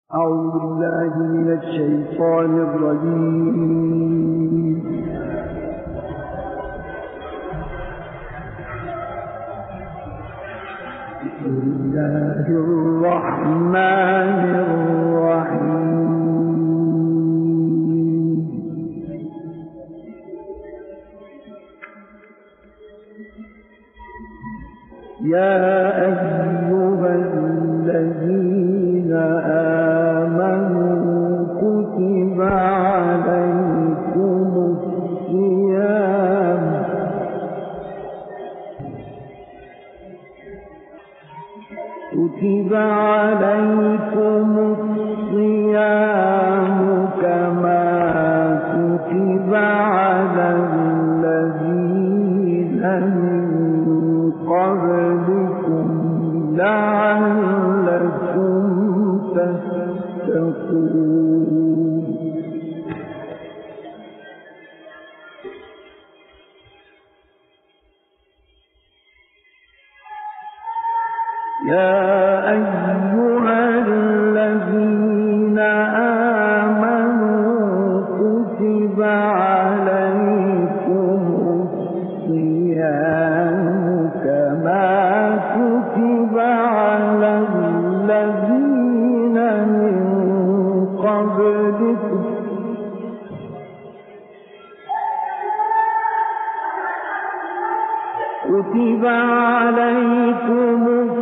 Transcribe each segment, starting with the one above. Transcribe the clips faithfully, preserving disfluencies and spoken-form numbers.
أعوذ بالله من الشيطان الرجيم. بسم الله الرحمن الرحيم. يا أيها الذين آمنوا كتب عليكم الصيام كتب عليكم الصيام كما كتب على الذين من قبلكم لعلكم تتقون. يا أيها الذين آمنوا كتب عليكم الصيام كما كتب على الذين من قبلكم كتب عليكم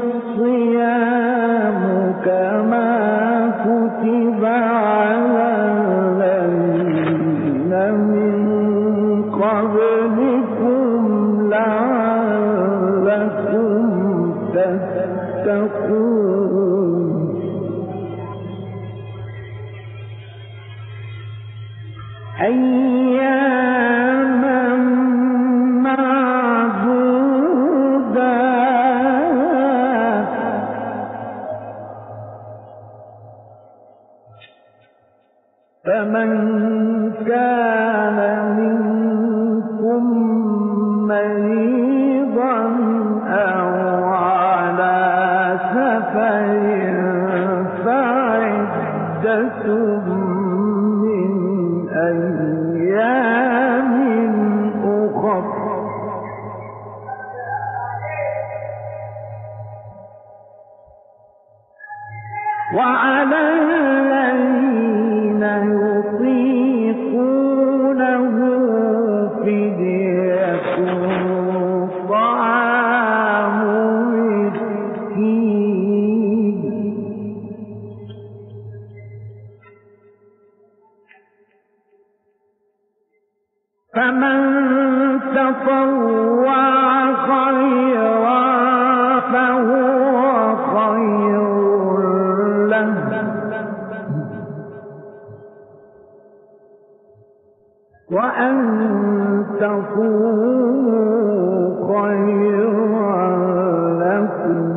الصيام كما كتب على الذين من قبلكم لعلكم تتقون. أياما معدودات فمن كان منكم مريضا أو على سفر فعدة من أيام أخر وعلى الذين يطيقونه فدية طعام مسكين فمن تطوع خيرا فهو خير له وأن تصوموا خيرا لكم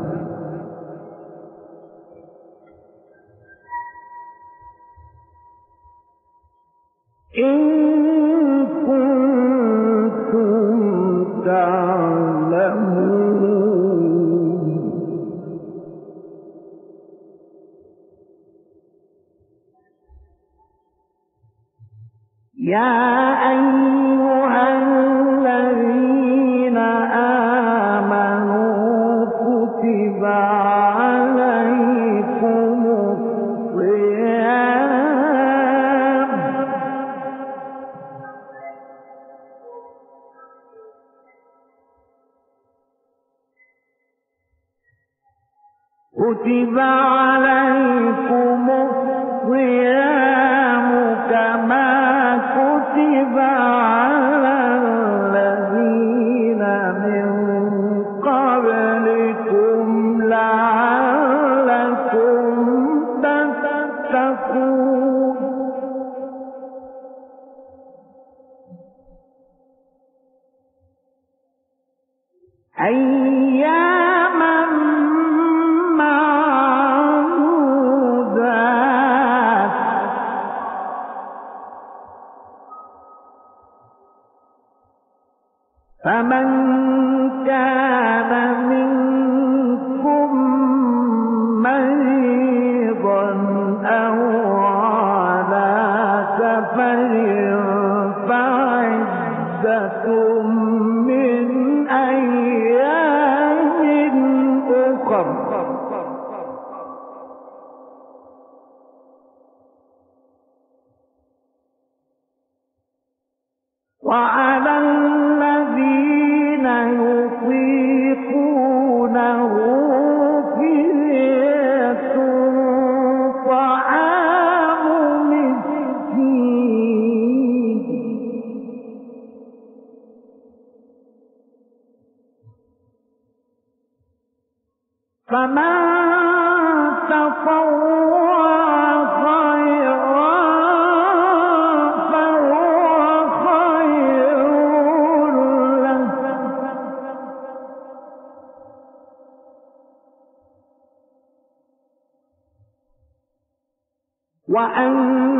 إن كنتم تعلمون. يا أيها الذين آمنوا كتب عليكم الصيام كتب عليكم الصيام كما كتب على الذين من قبلكم لعلكم تتقون. أياما معدودات وعلى الذين يطيقونه فدية طعام مسكين فمن تطوع خيرا وأن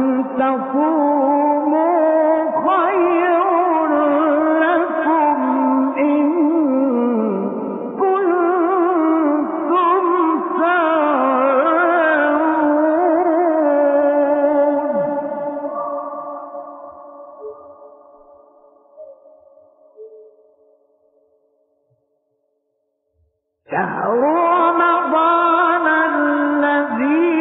تصوموا خير لكم إن كنتم تعلمون شهر رمضان الذي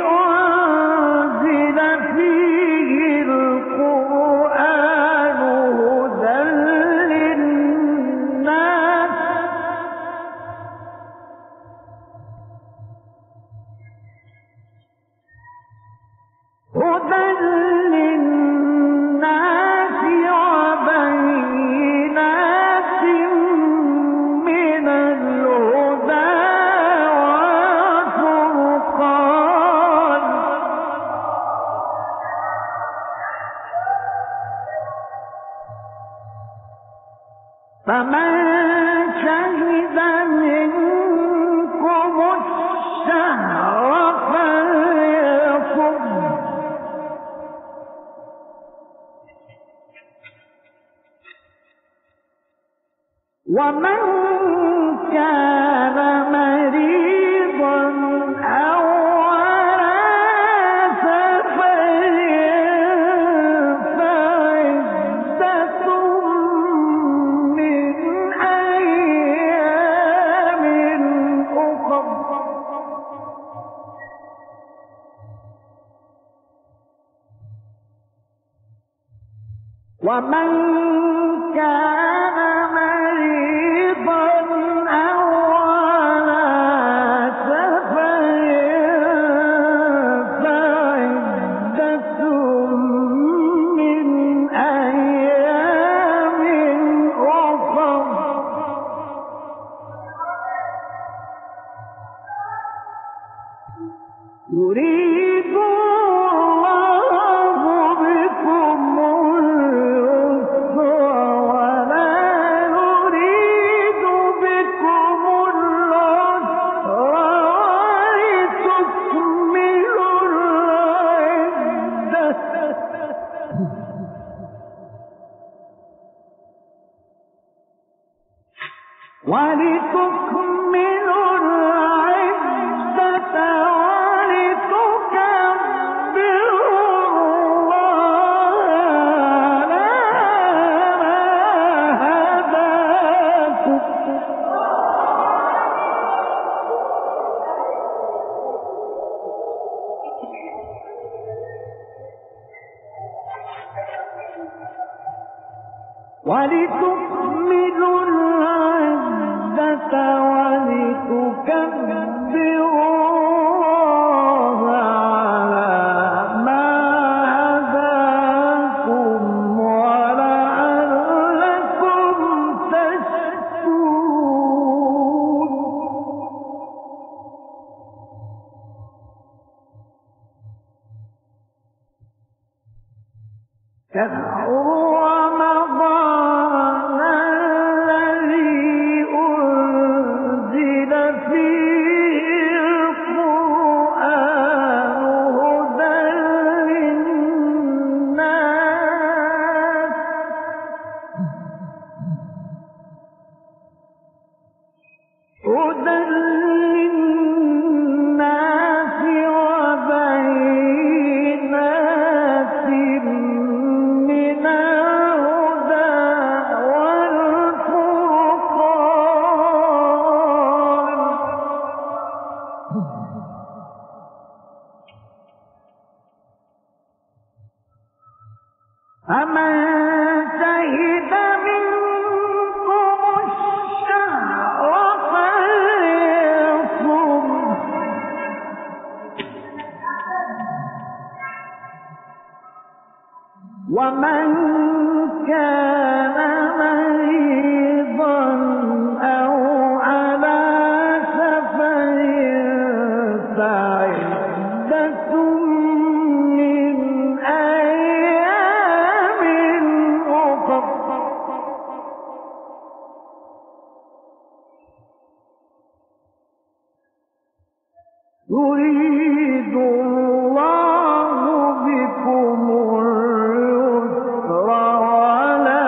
فمن شهد منكم الشهر فليصم ومن كان مريضا أو على سفر فعدة من أيام أخر ومن كان مريضا أو على سفر فعدة من أيام أخر يريد الله بكم اليسر ولا يريد بكم العسر ولتكملوا العدة ولتكملوا العدة ولتكملوا العدة ولتكبروا الله على ما هداكم ولعلكم تشكرون شهر رمضان الذي أنزل فيه القرآن هدى للناس هدى للناس وبينات من الهدى والفرقان فمن شهد ومن كان مريضا أو على سفر فعدة من أيام أخر يريد الله بكم اليسر ولا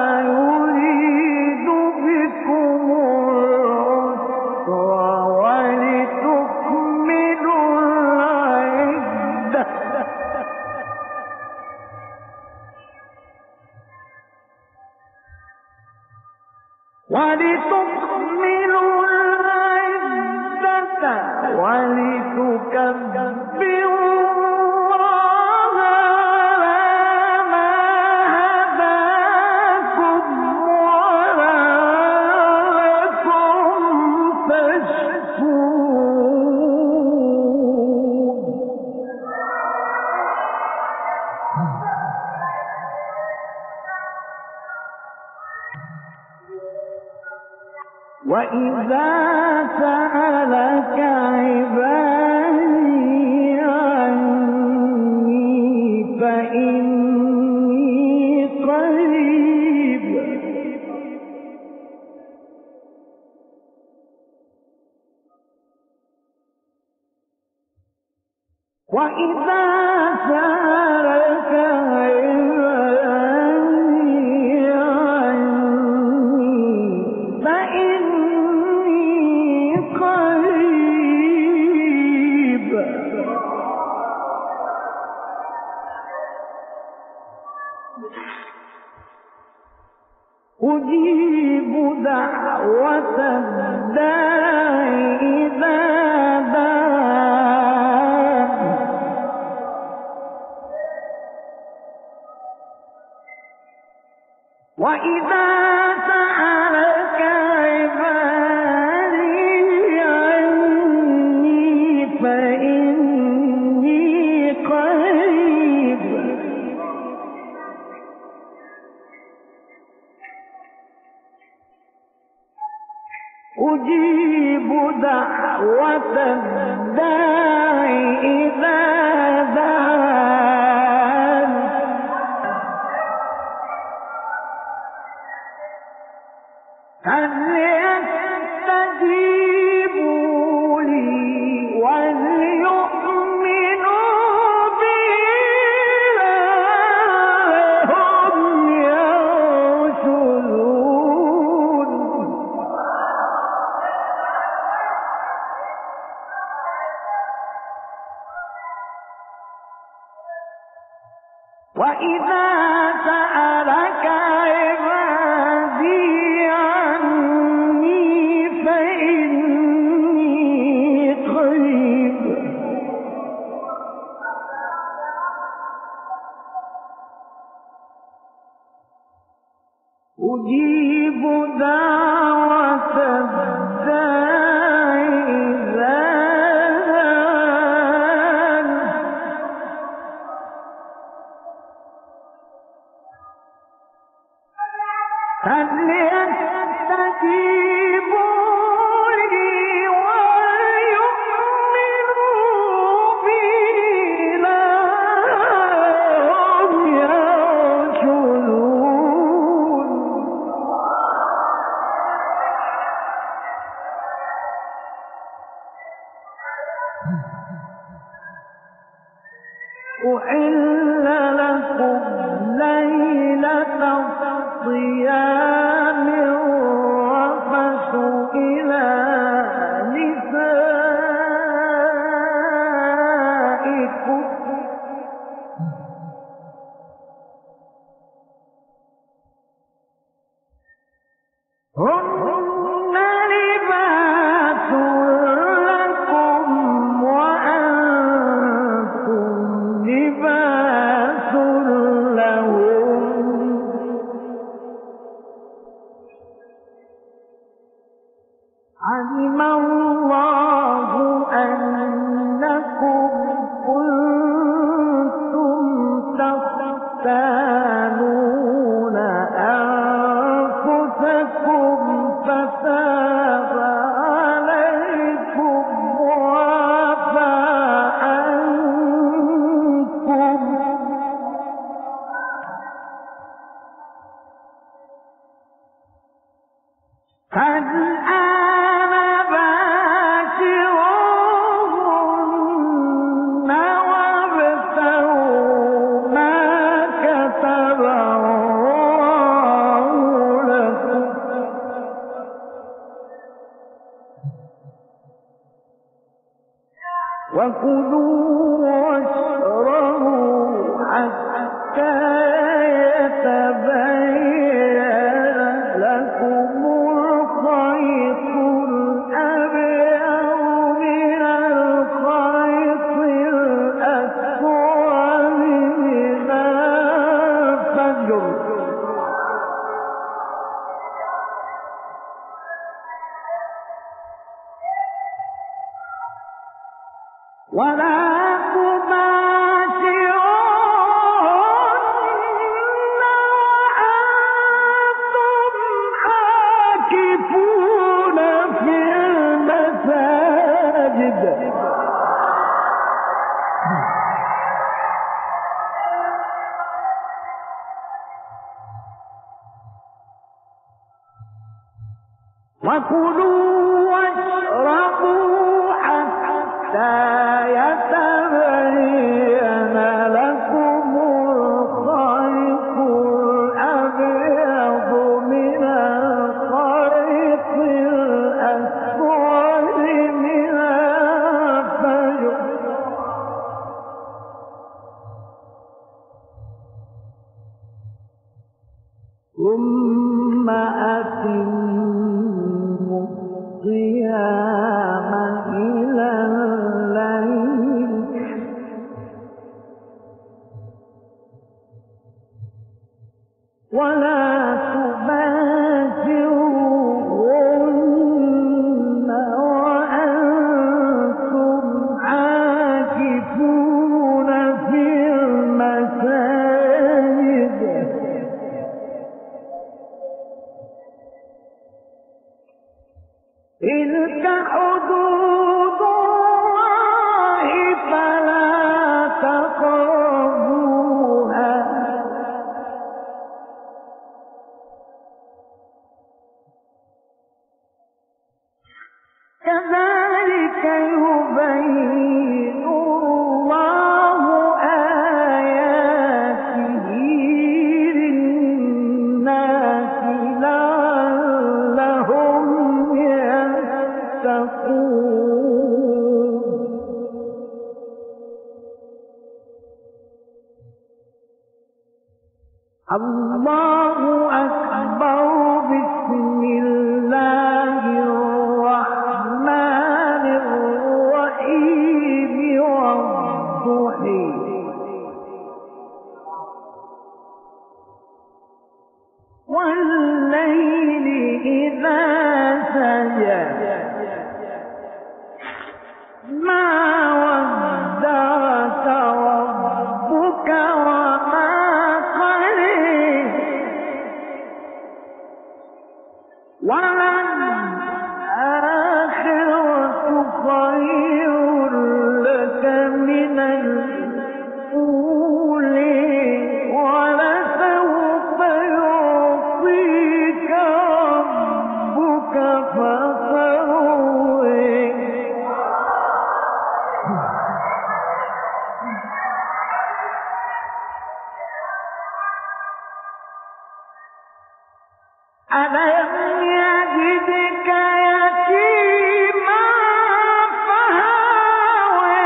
يريد بكم العسر ولتكملوا العدة ولتكملوا العدة ولتكبروا الله على ما هداكم ولعلكم تشكرون. وإذا سألك عبادي عني فإني قريب وإذا سألك عبادي عني فإني قريب أجيب دعوة الداع إذا دعان وإذا سألك عبادي عني فإني قريب أجيب دعوة الداع إذا دعان فليستجيبوا لي وليؤمنوا بي لعلهم يرشدون. وإذا سألك عبادي عني فإني قريب أجيب دعوة الداع إذا دعان فليستجيبوا لي وليؤمنوا بي لعلهم يرشدون. أحل لكم ليلة الصيام الرفث إلى نسائكم هن لباس لكم وأنتم لباس لهم كلوا واشربوا حتى يتبين لكم الخيط الأبيض من الخيط الأسود من الفجر ثم أتموا الصيام إلى الليل ولا تباشروهن وأنتم عاكفون في المساجد تلك حدود الله فلا تقربوها كذلك يبين الله آياته للناس لعلهم يتقون الله أكبر بسم الله الرحمن الرحيم والضحى والليل إذا سجى ما ودعك ربك وما قلى وللآخرة خير لك من الأولى ولسوف يعطيك ربك فترضى ألم يجدك يتيما فآوى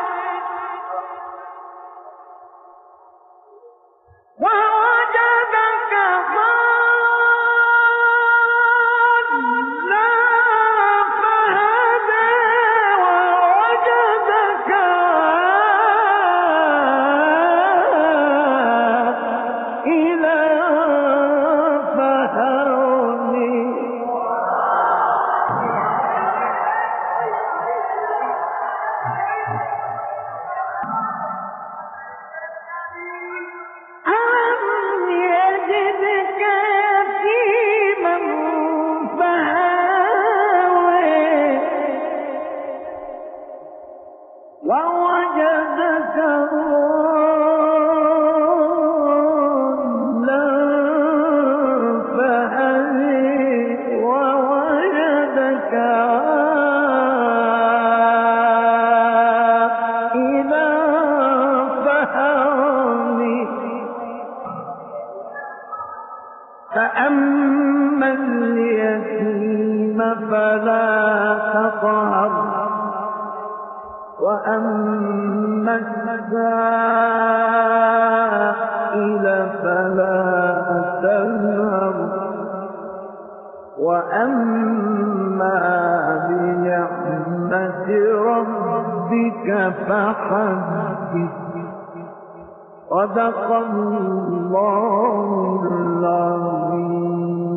ووجدك ضالا فهدى ووجدك عائلا فهرني ألم يجدك يتيما فآوى ووجدك ضالا فهدى ووجدك عائلا فهرني فأما اليتيم فلا تقهر وأما السائل فلا تنهر وأما بنعمة ربك فحدث صدق الله العظيم.